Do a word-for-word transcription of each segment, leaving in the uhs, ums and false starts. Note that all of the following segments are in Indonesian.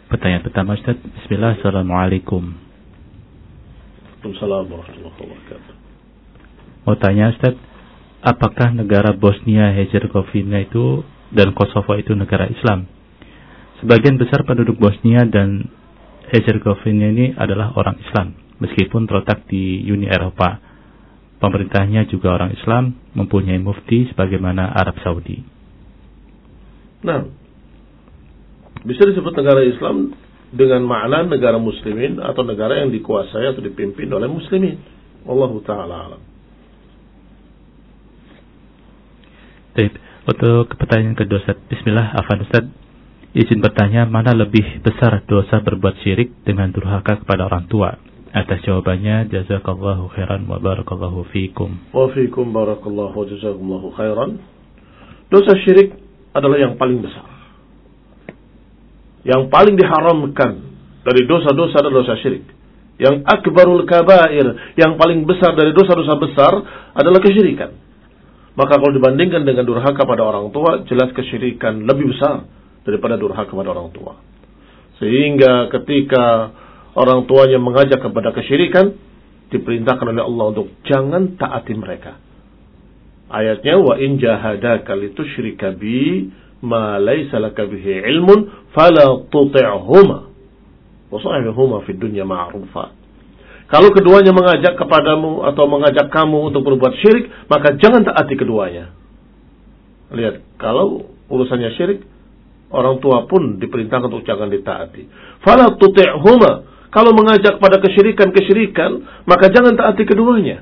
Pertanyaan pertama Ustaz. Bismillah. Assalamualaikum. Waalaikumsalam warahmatullahi wabarakatuh. Mau tanya Ustaz, apakah negara Bosnia Herzegovina itu dan Kosovo itu negara Islam? Sebagian besar penduduk Bosnia dan Herzegovina ini adalah orang Islam, meskipun terletak di Uni Eropa. Pemerintahnya juga orang Islam, mempunyai mufti sebagaimana Arab Saudi. Nah, bisa disebut negara Islam dengan makna negara muslimin atau negara yang dikuasai atau dipimpin oleh muslimin. Wallahu ta'ala alam. Baik, untuk pertanyaan kedua Ustaz. Bismillah, afan Ustaz. Izin bertanya, mana lebih besar dosa berbuat syirik dengan durhaka kepada orang tua? Atas jawabannya, jazakallahu khairan wa barakallahu fiikum. Wa fiikum barakallahu wa jazakumullahu khairan. Dosa syirik adalah yang paling besar. Yang paling diharamkan dari dosa-dosa adalah dosa syirik. Yang akbarul kabair, yang paling besar dari dosa-dosa besar adalah kesyirikan. Maka kalau dibandingkan dengan durhaka pada orang tua, jelas kesyirikan lebih besar daripada durhaka kepada orang tua. Sehingga ketika orang tuanya mengajak kepada kesyirikan, diperintahkan oleh Allah untuk jangan taati mereka. Ayatnya, wa in jahadaka litusyrika bi ma laysa laka bihi ilmun fala tuti'huma wa sahibhuma fid dunya ma'rufa. Kalau keduanya mengajak kepadamu atau mengajak kamu untuk berbuat syirik, maka jangan taati keduanya. Lihat, kalau urusannya syirik, orang tua pun diperintahkan untuk jangan ditaati. Fala tuti'huma, kalau mengajak pada kesyirikan-kesyirikan, maka jangan taati keduanya.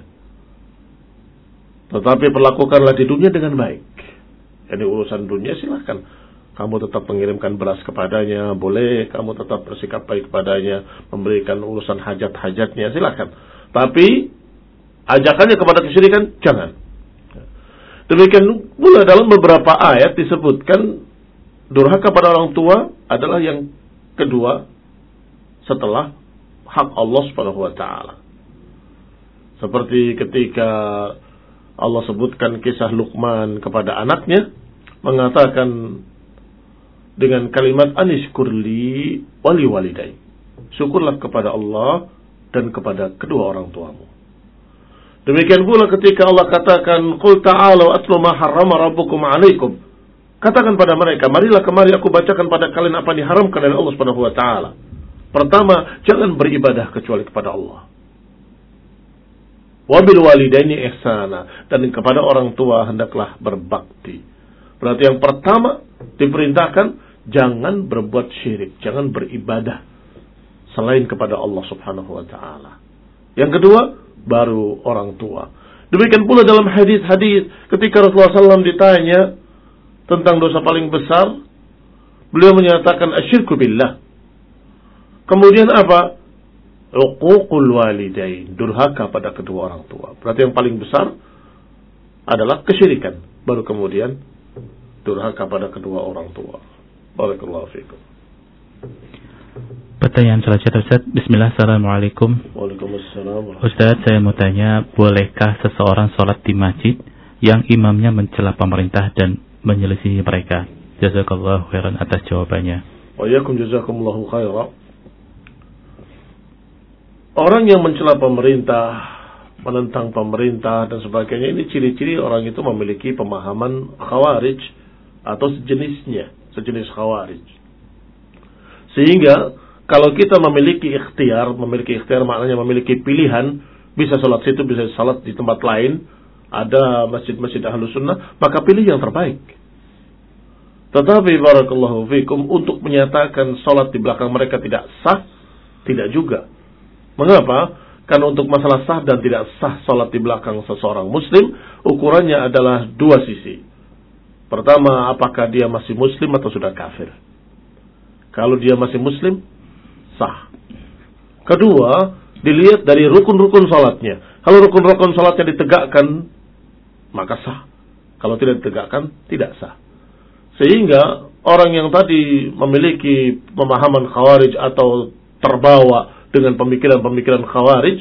Tetapi perlakukanlah di dunia dengan baik. Jadi urusan dunia silahkan. Kamu tetap mengirimkan beras kepadanya, boleh. Kamu tetap bersikap baik kepadanya, memberikan urusan hajat-hajatnya, silahkan. Tapi ajakannya kepada kesyirikan, jangan. Demikian pula dalam beberapa ayat disebutkan durhaka pada orang tua adalah yang kedua setelah hak Allah Subhanahu wa taala. Seperti ketika Allah sebutkan kisah Luqman kepada anaknya, mengatakan dengan kalimat anishkurli wali walidai. Syukurlah kepada Allah dan kepada kedua orang tuamu. Demikian pula ketika Allah katakan, qul ta'alu atlu ma harrama rabbukum 'alaikum. Katakan pada mereka, marilah kemari aku bacakan pada kalian apa yang diharamkan oleh Allah Subhanahu wa taala. Pertama, jangan beribadah kecuali kepada Allah. Wabil walidaini ihsana, dan kepada orang tua hendaklah berbakti. Berarti yang pertama diperintahkan jangan berbuat syirik, jangan beribadah selain kepada Allah Subhanahu wa taala. Yang kedua, baru orang tua. Demikian pula dalam hadis-hadis ketika Rasulullah shallallahu alaihi wasallam ditanya tentang dosa paling besar, beliau menyatakan asyirku billah. Kemudian apa? Uququl walidain, durhaka pada kedua orang tua. Berarti yang paling besar adalah kesyirikan, baru kemudian durhaka pada kedua orang tua. Barakallahu fikum. Pertanyaan selanjutnya Ustaz. Bismillah, assalamualaikum. Waalaikumsalam. Ustaz, saya mau tanya, bolehkah seseorang sholat di masjid yang imamnya mencela pemerintah dan menyelisihi mereka? Jazakallahu khairan atas jawabannya. Wa iyyakum jazakumullahu khairan. Orang yang mencela pemerintah, menentang pemerintah dan sebagainya, ini ciri-ciri orang itu memiliki pemahaman khawarij atau sejenisnya, sejenis khawarij. Sehingga kalau kita memiliki ikhtiar, memiliki ikhtiar maknanya memiliki pilihan, bisa sholat situ, bisa sholat di tempat lain, ada masjid-masjid Ahlus Sunnah, maka pilih yang terbaik. Tetapi barakallahu fikum, untuk menyatakan sholat di belakang mereka tidak sah, tidak juga. Mengapa? Karena untuk masalah sah dan tidak sah sholat di belakang seseorang muslim, ukurannya adalah dua sisi. Pertama, apakah dia masih muslim atau sudah kafir? Kalau dia masih muslim, sah. Kedua, dilihat dari rukun-rukun sholatnya. Kalau rukun-rukun sholatnya ditegakkan, maka sah. Kalau tidak ditegakkan, tidak sah. Sehingga orang yang tadi memiliki pemahaman khawarij atau terbawa dengan pemikiran-pemikiran khawarij,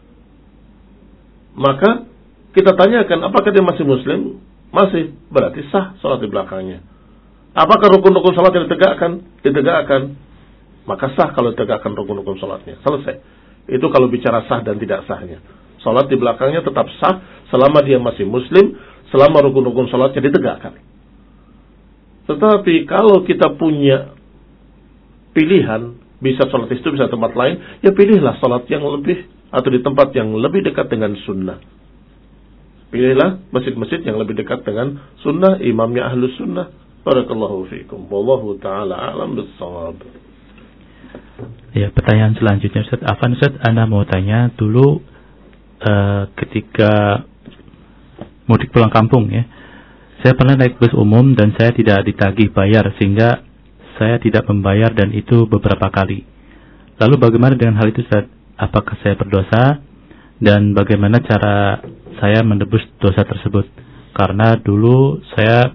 maka kita tanyakan apakah dia masih muslim? Masih, berarti sah sholat di belakangnya. Apakah rukun-rukun sholat yang ditegakkan? Ditegakkan. maka sah kalau tegakkan rukun-rukun sholatnya. Selesai. Itu kalau bicara sah dan tidak sahnya. Sholat di belakangnya tetap sah selama dia masih muslim, selama rukun-rukun sholatnya ditegakkan. Tetapi kalau kita punya pilihan, bisa sholat itu, bisa tempat lain, ya pilihlah sholat yang lebih, atau di tempat yang lebih dekat dengan sunnah. Pilihlah masjid-masjid yang lebih dekat dengan sunnah, imamnya ahlus sunnah. Barakallahu fiikum. Wallahu ta'ala a'lam bis-shawab. Ya, pertanyaan selanjutnya Ustaz. Afan Ustaz, Ana mau tanya dulu uh, ketika mudik pulang kampung ya. Saya pernah naik bus umum dan saya tidak ditagih bayar sehingga saya tidak membayar dan itu beberapa kali. Lalu bagaimana dengan hal itu Ustaz? Apakah saya berdosa? Dan bagaimana cara saya menebus dosa tersebut? Karena dulu saya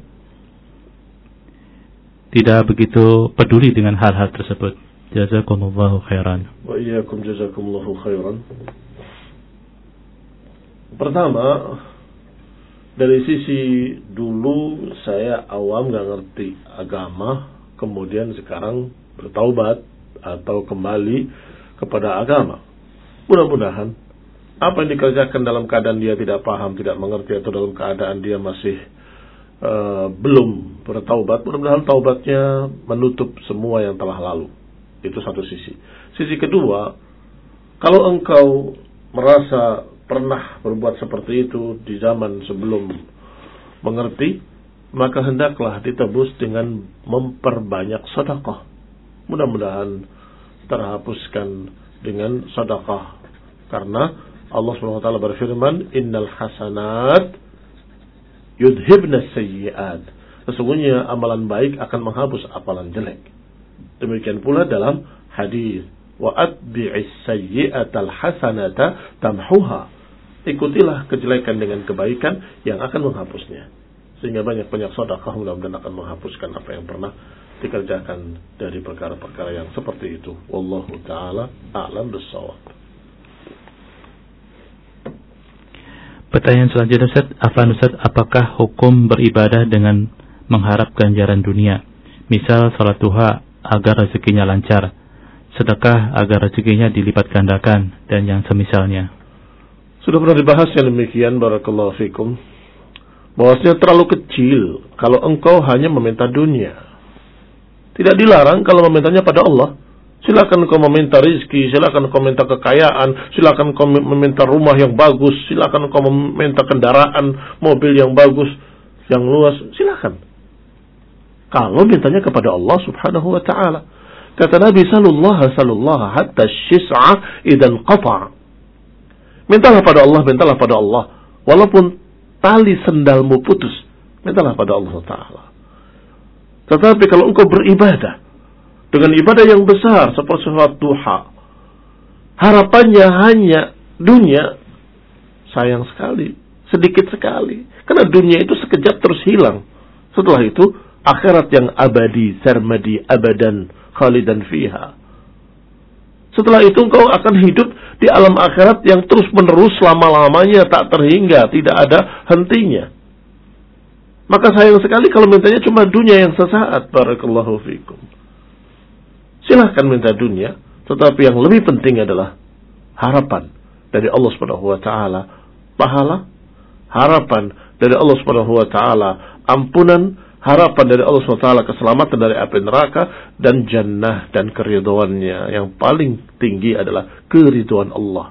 tidak begitu peduli dengan hal-hal tersebut. Jazakumullahu khairan. Wa iyyakum jazakumullahu khairan. Pertama, dari sisi dulu saya awam gak ngerti agama, kemudian sekarang bertaubat atau kembali kepada agama. Mudah-mudahan apa yang dikerjakan dalam keadaan dia tidak paham, tidak mengerti, atau dalam keadaan dia masih uh, belum bertaubat, mudah-mudahan taubatnya menutup semua yang telah lalu. Itu satu sisi. Sisi kedua, kalau engkau merasa pernah berbuat seperti itu di zaman sebelum mengerti, maka hendaklah ditebus dengan memperbanyak sedekah. Mudah-mudahan terhapuskan dengan sedekah. Karena Allah subhanahu wa taala berfirman, "Innal hasanat yudhibna sayyi'at." Sesungguhnya amalan baik akan menghapus amalan jelek. Demikian pula dalam hadis, "Wa atbi'is sayyi'atal hasanata tamhuha." Ikutilah kejelekan dengan kebaikan yang akan menghapusnya. Sehingga banyak-banyak sedekah mudah-mudahan akan menghapuskan apa yang pernah dikerjakan dari perkara-perkara yang seperti itu. Wallahu ta'ala a'lam bis-shawab. Pertanyaan selanjutnya Ustaz, Afan Ustaz, apakah hukum beribadah dengan mengharap ganjaran dunia? Misal salat duha agar rezekinya lancar, sedekah agar rezekinya dilipat gandakan, dan yang semisalnya. Sudah pernah dibahas yang demikian, barakallahu fikum. Bahwasanya terlalu kecil kalau engkau hanya meminta dunia. Tidak dilarang kalau memintanya pada Allah. Silakan kau meminta rizki, silakan kau meminta kekayaan, silakan kau meminta rumah yang bagus, silakan kau meminta kendaraan, mobil yang bagus, yang luas, silakan. Kalau mintanya kepada Allah subhanahu wa ta'ala. Kata Nabi sallallahu sallallahu hatta syis'a idan qata'. Mintalah pada Allah, mintalah pada Allah. Walaupun tali sendalmu putus, mintalah pada Allah Ta'ala. Tetapi kalau engkau beribadah dengan ibadah yang besar seperti salat duha, harapannya hanya dunia, sayang sekali, sedikit sekali. Karena dunia itu sekejap terus hilang. Setelah itu akhirat yang abadi, sarmadi, abadan, khalidan fiha. Setelah itu engkau akan hidup di alam akhirat yang terus menerus selama-lamanya, tak terhingga, tidak ada hentinya. Maka sayang sekali kalau mintanya cuma dunia yang sesaat. Barakallahu fikum. Silahkan minta dunia, tetapi yang lebih penting adalah harapan dari Allah Subhanahu wa taala pahala, harapan dari Allah Subhanahu wa taala ampunan, harapan dari Allah Subhanahu wa taala keselamatan dari api neraka, dan jannah dan keridhaannya. Yang paling tinggi adalah keridhaan Allah.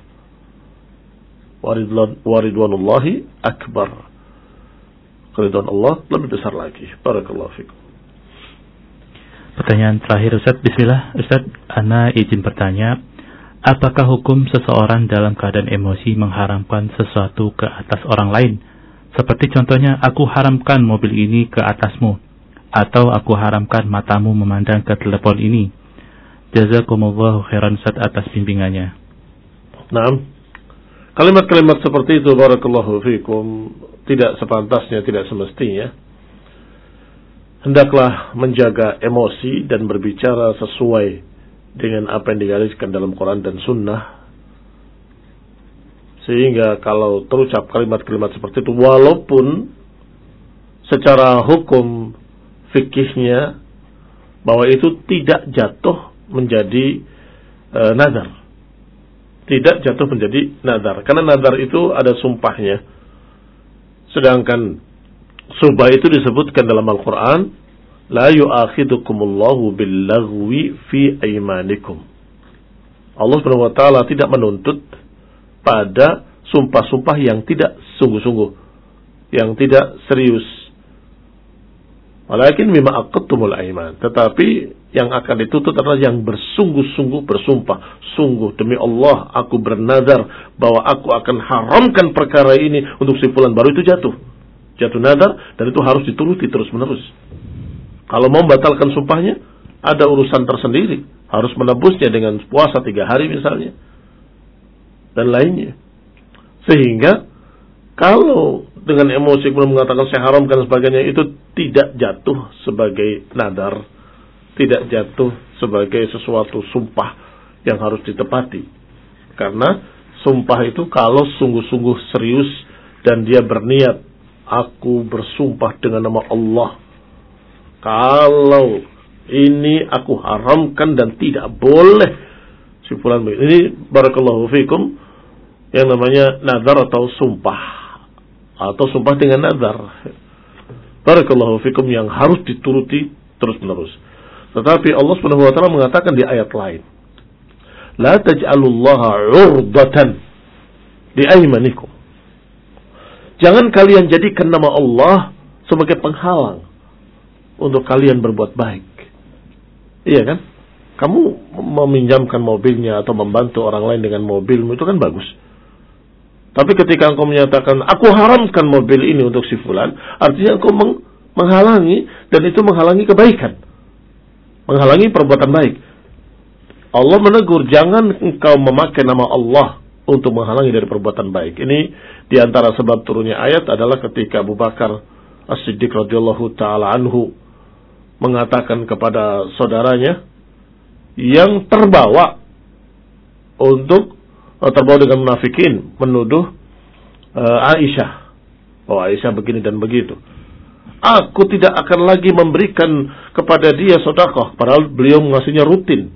Waridwan waridwanullahi akbar. Keridhaan Allah lebih besar lagi. Barakallahu fikum. Pertanyaan terakhir Ustaz, bismillah Ustaz, ana izin bertanya, apakah hukum seseorang dalam keadaan emosi mengharamkan sesuatu ke atas orang lain? Seperti contohnya, aku haramkan mobil ini ke atasmu, atau aku haramkan matamu memandang ke telepon ini. Jazakumullahu khairan Ustaz atas bimbingannya. Naam. Kalimat-kalimat seperti itu, barakallahu fikum, tidak sepantasnya, tidak semestinya. Hendaklah menjaga emosi dan berbicara sesuai dengan apa yang digariskan dalam Quran dan Sunnah. Sehingga kalau terucap kalimat-kalimat seperti itu, walaupun secara hukum fikihnya bahwa itu tidak jatuh menjadi e, nazar. Tidak jatuh menjadi nazar. Karena nazar itu ada sumpahnya. Sedangkan sumpah itu disebutkan dalam Al-Quran, la yu'akhidukumullahu billaghwi fi aymanikum. Allah Subhanahu wa taala tidak menuntut pada sumpah-sumpah yang tidak sungguh-sungguh, yang tidak serius. Walakin mimma aqadtumul aiman, tetapi yang akan dituntut adalah yang bersungguh-sungguh bersumpah, sungguh demi Allah aku bernazar bahwa aku akan haramkan perkara ini untuk si fulan, baru itu jatuh. Jatuh nazar, dan itu harus dituruti terus-menerus. Kalau mau membatalkan sumpahnya, ada urusan tersendiri, harus menebusnya dengan puasa tiga hari misalnya, dan lainnya. Sehingga kalau dengan emosi kemudian mengatakan saya haramkan sebagainya, itu tidak jatuh sebagai nadar, tidak jatuh sebagai sesuatu sumpah yang harus ditepati. Karena sumpah itu kalau sungguh-sungguh serius dan dia berniat, aku bersumpah dengan nama Allah, kalau ini aku haramkan dan tidak boleh si fulan begitu. Ini barakallahu fikum yang namanya nadar atau sumpah, atau sumpah dengan nazar. Barakallahu fikum yang harus dituruti terus-menerus. Tetapi Allah Subhanahu wa taala mengatakan di ayat lain, la taj'alullaha 'urdatan li aymanikum. Jangan kalian jadikan nama Allah sebagai penghalang untuk kalian berbuat baik. Iya kan? Kamu meminjamkan mobilnya atau membantu orang lain dengan mobilmu, itu kan bagus. Tapi ketika engkau menyatakan, aku haramkan mobil ini untuk si fulan, artinya engkau meng- menghalangi, dan itu menghalangi kebaikan. Menghalangi perbuatan baik. Allah menegur, jangan engkau memakai nama Allah untuk menghalangi dari perbuatan baik. Ini diantara sebab turunnya ayat adalah ketika Abu Bakar As-Siddiq radhiyallahu ta'ala anhu mengatakan kepada saudaranya yang terbawa untuk terbawa dengan munafikin, menuduh uh, Aisyah, oh Aisyah begini dan begitu. Aku tidak akan lagi memberikan kepada dia sedekah, padahal beliau mengasihnya rutin,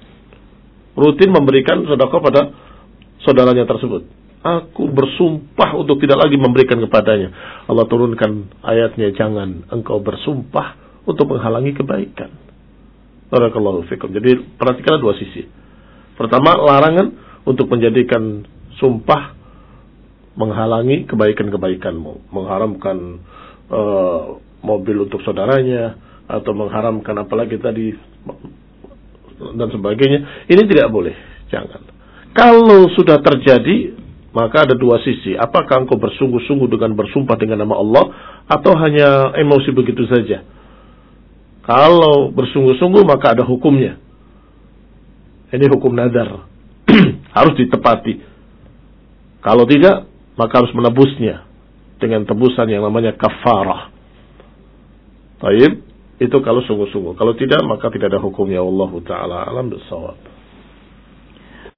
rutin memberikan sedekah pada saudaranya tersebut. Aku bersumpah untuk tidak lagi memberikan kepadanya. Allah turunkan ayatnya, jangan engkau bersumpah untuk menghalangi kebaikan. Barakallahu fikum. Jadi perhatikan dua sisi. Pertama, larangan untuk menjadikan sumpah menghalangi kebaikan-kebaikanmu, mengharamkan uh, mobil untuk saudaranya, atau mengharamkan apalagi tadi dan sebagainya. Ini tidak boleh, jangan. Kalau sudah terjadi, maka ada dua sisi. Apakah engkau bersungguh-sungguh dengan bersumpah dengan nama Allah, atau hanya emosi begitu saja? Kalau bersungguh-sungguh, maka ada hukumnya. Ini hukum nadar, harus ditepati. Kalau tidak, maka harus menebusnya dengan tebusan yang namanya kafarah. Baik, itu kalau sungguh-sungguh. Kalau tidak, maka tidak ada hukumnya. Wallahu ta'ala alam bissawab.